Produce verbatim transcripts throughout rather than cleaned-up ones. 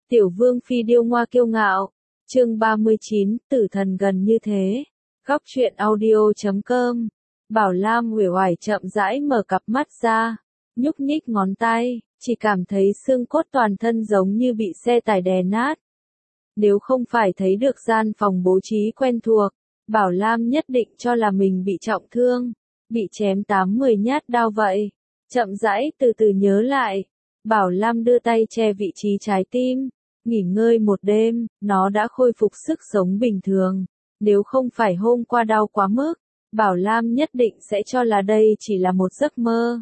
Tiểu vương phi điêu ngoa kiêu ngạo. Chương ba mươi chín, tử thần gần như thế. Góc truyện audio chấm com. Bảo Lam uể oải chậm rãi mở cặp mắt ra, nhúc nhích ngón tay, chỉ cảm thấy xương cốt toàn thân giống như bị xe tải đè nát. Nếu không phải thấy được gian phòng bố trí quen thuộc, Bảo Lam nhất định cho là mình bị trọng thương, bị chém tám mười nhát đao vậy. Chậm rãi từ từ nhớ lại, Bảo Lam đưa tay che vị trí trái tim, nghỉ ngơi một đêm, nó đã khôi phục sức sống bình thường. Nếu không phải hôm qua đau quá mức, Bảo Lam nhất định sẽ cho là đây chỉ là một giấc mơ.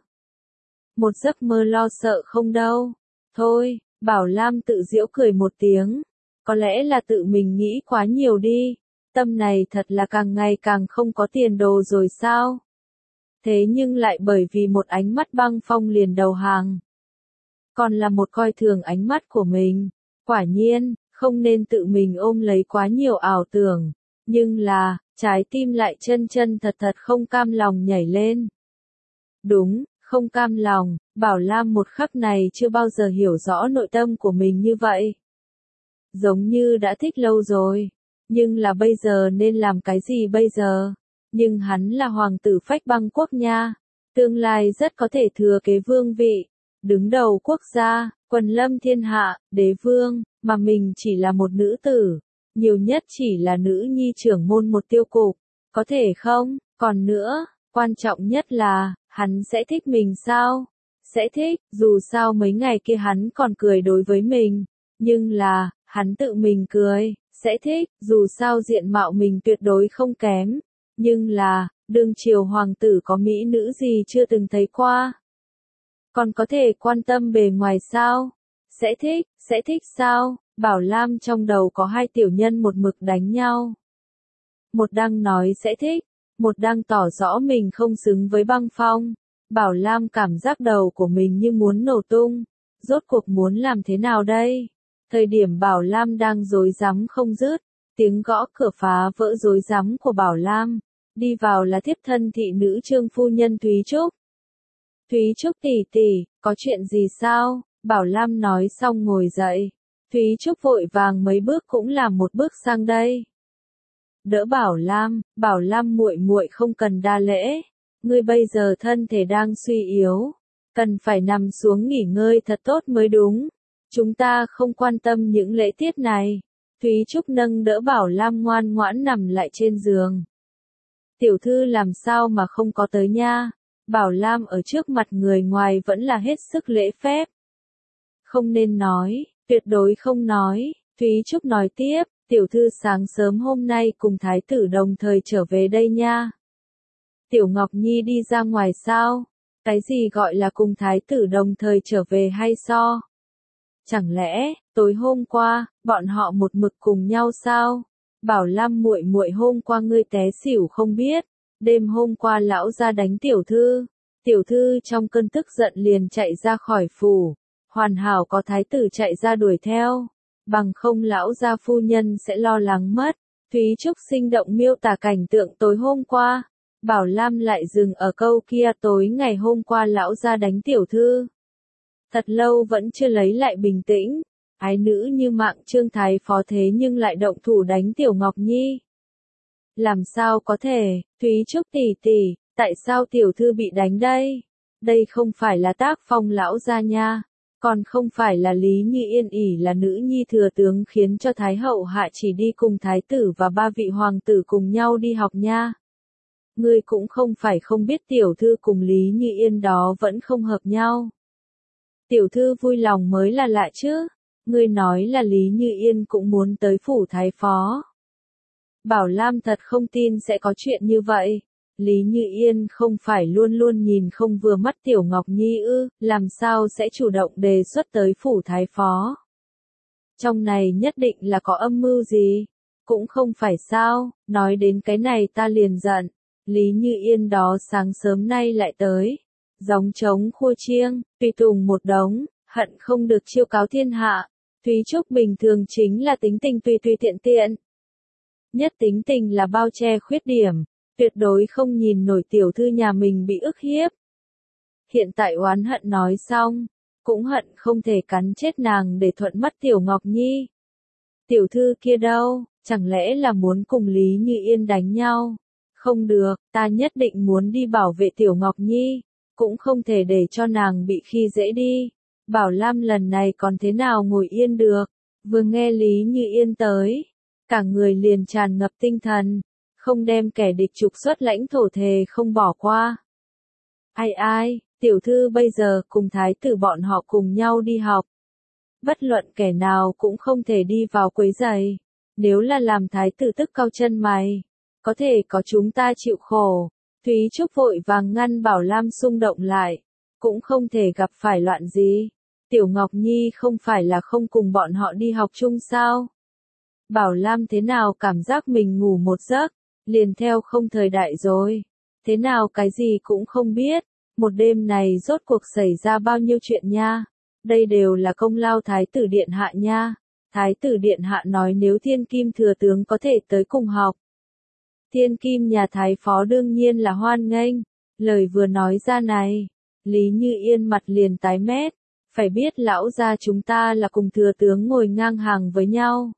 Một giấc mơ lo sợ không đâu. Thôi, Bảo Lam tự giễu cười một tiếng. Có lẽ là tự mình nghĩ quá nhiều đi. Tâm này thật là càng ngày càng không có tiền đồ rồi sao? Thế nhưng lại bởi vì một ánh mắt băng phong liền đầu hàng. Còn là một coi thường ánh mắt của mình. Quả nhiên, không nên tự mình ôm lấy quá nhiều ảo tưởng. Nhưng là, trái tim lại chân chân thật thật không cam lòng nhảy lên. Đúng, không cam lòng, Bảo Lam một khắc này chưa bao giờ hiểu rõ nội tâm của mình như vậy. Giống như đã thích lâu rồi, nhưng là bây giờ nên làm cái gì bây giờ? Nhưng hắn là hoàng tử Phách Băng quốc nha, tương lai rất có thể thừa kế vương vị, đứng đầu quốc gia, quần lâm thiên hạ, đế vương, mà mình chỉ là một nữ tử. Nhiều nhất chỉ là nữ nhi trưởng môn một tiêu cục, có thể không? Còn nữa, quan trọng nhất là, hắn sẽ thích mình sao? Sẽ thích, dù sao mấy ngày kia hắn còn cười đối với mình, nhưng là, hắn tự mình cười, sẽ thích, dù sao diện mạo mình tuyệt đối không kém, nhưng là, đương triều hoàng tử có mỹ nữ gì chưa từng thấy qua? Còn có thể quan tâm bề ngoài sao? Sẽ thích, sẽ thích sao? Bảo Lam trong đầu có hai tiểu nhân một mực đánh nhau. Một đang nói sẽ thích, một đang tỏ rõ mình không xứng với Băng Phong. Bảo Lam cảm giác đầu của mình như muốn nổ tung. Rốt cuộc muốn làm thế nào đây? Thời điểm Bảo Lam đang rối rắm không dứt, tiếng gõ cửa phá vỡ rối rắm của Bảo Lam. Đi vào là thiếp thân thị nữ Trương phu nhân Thúy Trúc. Thúy Trúc tỷ tỷ, có chuyện gì sao? Bảo Lam nói xong ngồi dậy. Thúy Trúc vội vàng mấy bước cũng làm một bước sang đây. Đỡ Bảo Lam, Bảo Lam muội muội không cần đa lễ, ngươi bây giờ thân thể đang suy yếu, cần phải nằm xuống nghỉ ngơi thật tốt mới đúng. Chúng ta không quan tâm những lễ tiết này. Thúy Trúc nâng đỡ Bảo Lam ngoan ngoãn nằm lại trên giường. Tiểu thư làm sao mà không có tới nha? Bảo Lam ở trước mặt người ngoài vẫn là hết sức lễ phép. Không nên nói. Tuyệt đối không nói, Thúy Trúc nói tiếp, tiểu thư sáng sớm hôm nay cùng thái tử đồng thời trở về đây nha. Tiểu Ngọc Nhi đi ra ngoài sao? Cái gì gọi là cùng thái tử đồng thời trở về hay so? Chẳng lẽ, tối hôm qua, bọn họ một mực cùng nhau sao? Bảo Lam muội muội hôm qua ngươi té xỉu không biết, đêm hôm qua lão ra đánh tiểu thư, tiểu thư trong cơn tức giận liền chạy ra khỏi phủ. Hoàn hảo có thái tử chạy ra đuổi theo, bằng không lão gia phu nhân sẽ lo lắng mất. Thúy Trúc sinh động miêu tả cảnh tượng tối hôm qua. Bảo Lam lại dừng ở câu kia tối ngày hôm qua lão gia đánh tiểu thư. Thật lâu vẫn chưa lấy lại bình tĩnh, ái nữ như mạng Trương Thái Phó thế nhưng lại động thủ đánh Tiểu Ngọc Nhi. Làm sao có thể, Thúy Trúc tỷ tỷ, tại sao tiểu thư bị đánh đây? Đây không phải là tác phong lão gia nha. Còn không phải là Lý Như Yên ỷ là nữ nhi thừa tướng khiến cho Thái hậu hạ chỉ đi cùng thái tử và ba vị hoàng tử cùng nhau đi học nha. Ngươi cũng không phải không biết tiểu thư cùng Lý Như Yên đó vẫn không hợp nhau. Tiểu thư vui lòng mới là lạ chứ. Ngươi nói là Lý Như Yên cũng muốn tới phủ thái phó. Bảo Lam thật không tin sẽ có chuyện như vậy. Lý Như Yên không phải luôn luôn nhìn không vừa mắt Tiểu Ngọc Nhi ư, làm sao sẽ chủ động đề xuất tới phủ thái phó. Trong này nhất định là có âm mưu gì, cũng không phải sao, nói đến cái này ta liền giận, Lý Như Yên đó sáng sớm nay lại tới, gióng trống khua chiêng, tùy tùng một đống, hận không được chiêu cáo thiên hạ. Thúy Trúc bình thường chính là tính tình tùy tùy tiện tiện. Nhất tính tình là bao che khuyết điểm. Tuyệt đối không nhìn nổi tiểu thư nhà mình bị ức hiếp. Hiện tại oán hận nói xong, cũng hận không thể cắn chết nàng để thuận mắt Tiểu Ngọc Nhi. Tiểu thư kia đâu, chẳng lẽ là muốn cùng Lý Như Yên đánh nhau? Không được, ta nhất định muốn đi bảo vệ Tiểu Ngọc Nhi, cũng không thể để cho nàng bị khi dễ đi. Bảo Lam lần này còn thế nào ngồi yên được, vừa nghe Lý Như Yên tới, cả người liền tràn ngập tinh thần, không đem kẻ địch trục xuất lãnh thổ thề không bỏ qua. Ai ai, tiểu thư bây giờ cùng thái tử bọn họ cùng nhau đi học. Bất luận kẻ nào cũng không thể đi vào quấy rầy. Nếu là làm thái tử tức cau chân mày, có thể có chúng ta chịu khổ. Thúy Trúc vội vàng ngăn Bảo Lam xung động lại, cũng không thể gặp phải loạn gì. Tiểu Ngọc Nhi không phải là không cùng bọn họ đi học chung sao? Bảo Lam thế nào cảm giác mình ngủ một giấc, liền theo không thời đại rồi. Thế nào cái gì cũng không biết, một đêm này rốt cuộc xảy ra bao nhiêu chuyện nha. Đây đều là công lao Thái tử Điện Hạ nha. Thái tử Điện Hạ nói nếu Thiên Kim thừa tướng có thể tới cùng học. Thiên Kim nhà Thái phó đương nhiên là hoan nghênh. Lời vừa nói ra này, Lý Như Yên mặt liền tái mét. Phải biết lão gia chúng ta là cùng thừa tướng ngồi ngang hàng với nhau.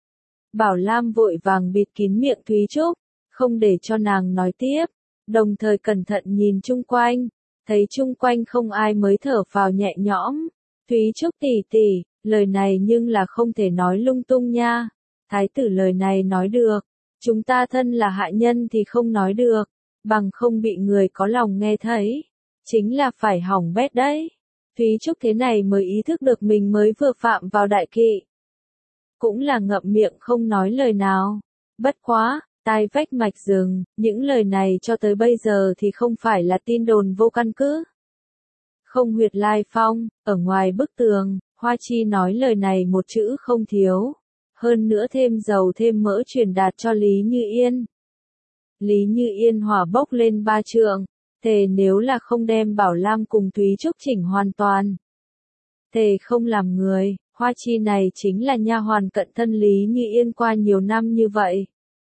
Bảo Lam vội vàng bịt kín miệng Thúy Trúc, không để cho nàng nói tiếp, đồng thời cẩn thận nhìn chung quanh, thấy chung quanh không ai mới thở phào nhẹ nhõm. Thúy Trúc tỷ tỷ, lời này nhưng là không thể nói lung tung nha. Thái tử lời này nói được, chúng ta thân là hạ nhân thì không nói được, bằng không bị người có lòng nghe thấy, chính là phải hỏng bét đấy. Thúy Trúc thế này mới ý thức được mình mới vừa phạm vào đại kỵ. Cũng là ngậm miệng không nói lời nào. Bất quá, tai vách mạch rừng, những lời này cho tới bây giờ thì không phải là tin đồn vô căn cứ. Không huyệt lai phong, ở ngoài bức tường, Hoa Chi nói lời này một chữ không thiếu. Hơn nữa thêm dầu thêm mỡ truyền đạt cho Lý Như Yên. Lý Như Yên hỏa bốc lên ba trượng. Thề nếu là không đem Bảo Lam cùng Thúy Trúc chỉnh hoàn toàn. Thề không làm người, Hoa Chi này chính là nha hoàn cận thân Lý Như Yên qua nhiều năm như vậy.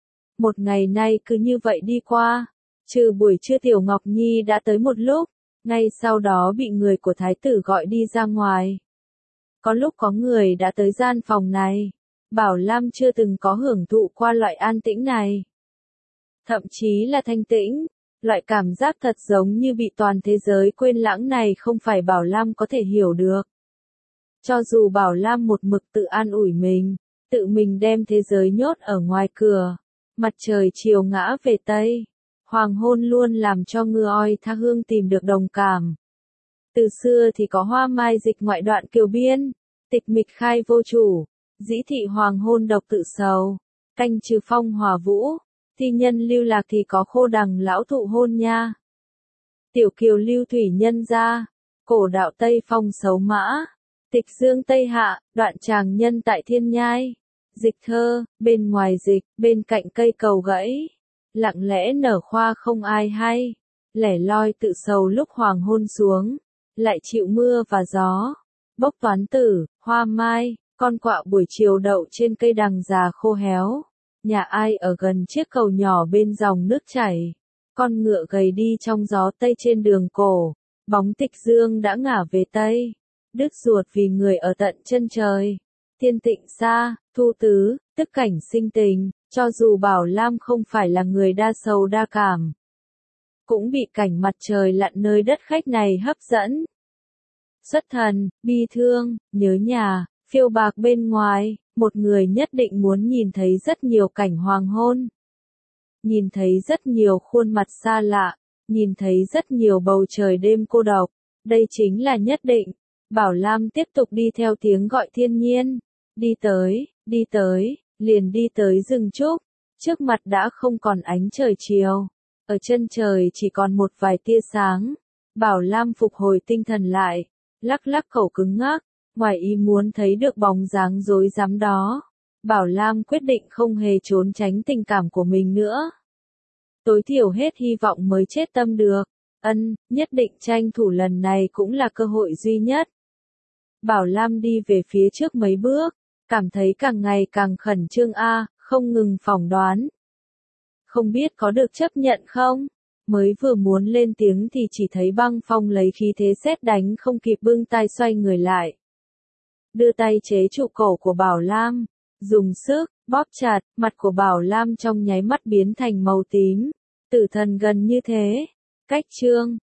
Một ngày nay cứ như vậy đi qua, trừ buổi trưa Tiểu Ngọc Nhi đã tới một lúc, ngay sau đó bị người của thái tử gọi đi ra ngoài. Có lúc có người đã tới gian phòng này, Bảo Lam chưa từng có hưởng thụ qua loại an tĩnh này. Thậm chí là thanh tĩnh. Loại cảm giác thật giống như bị toàn thế giới quên lãng này không phải Bảo Lam có thể hiểu được. Cho dù Bảo Lam một mực tự an ủi mình, tự mình đem thế giới nhốt ở ngoài cửa, mặt trời chiều ngã về Tây, hoàng hôn luôn làm cho ngư oi tha hương tìm được đồng cảm. Từ xưa thì có hoa mai dịch ngoại đoạn kiều biên, tịch mịch khai vô chủ, dĩ thị hoàng hôn độc tự sầu, canh trừ phong hòa vũ. Thi nhân lưu lạc thì có khô đằng lão thụ hôn nha. Tiểu kiều lưu thủy nhân gia, cổ đạo Tây phong xấu mã. Tịch dương Tây hạ, đoạn tràng nhân tại thiên nhai. Dịch thơ, bên ngoài dịch, bên cạnh cây cầu gãy. Lặng lẽ nở khoa không ai hay. Lẻ loi tự sầu lúc hoàng hôn xuống. Lại chịu mưa và gió. Bốc toán tử, hoa mai, con quạ buổi chiều đậu trên cây đằng già khô héo. Nhà ai ở gần chiếc cầu nhỏ bên dòng nước chảy. Con ngựa gầy đi trong gió Tây trên đường cổ. Bóng tịch dương đã ngả về Tây. Đứt ruột vì người ở tận chân trời. Thiên tịnh xa, thu tứ, tức cảnh sinh tình. Cho dù Bảo Lam không phải là người đa sầu đa cảm, cũng bị cảnh mặt trời lặn nơi đất khách này hấp dẫn. Xuất thần, bi thương, nhớ nhà, phiêu bạc bên ngoài. Một người nhất định muốn nhìn thấy rất nhiều cảnh hoàng hôn. Nhìn thấy rất nhiều khuôn mặt xa lạ. Nhìn thấy rất nhiều bầu trời đêm cô độc. Đây chính là nhất định. Bảo Lam tiếp tục đi theo tiếng gọi thiên nhiên. Đi tới, đi tới, liền đi tới rừng trúc. Trước mặt đã không còn ánh trời chiều. Ở chân trời chỉ còn một vài tia sáng. Bảo Lam phục hồi tinh thần lại. Lắc lắc khẩu cứng ngắc. Ngoài ý muốn thấy được bóng dáng rối rắm đó, Bảo Lam quyết định không hề trốn tránh tình cảm của mình nữa. Tối thiểu hết hy vọng mới chết tâm được. Ân, nhất định tranh thủ lần này cũng là cơ hội duy nhất. Bảo Lam đi về phía trước mấy bước, cảm thấy càng ngày càng khẩn trương a, không ngừng phỏng đoán. Không biết có được chấp nhận không? Mới vừa muốn lên tiếng thì chỉ thấy băng phong lấy khí thế sét đánh không kịp bưng tay xoay người lại. Đưa tay chế trụ cổ của Bảo Lam, dùng sức, bóp chặt, mặt của Bảo Lam trong nháy mắt biến thành màu tím. Tử thần gần như thế. Cách chương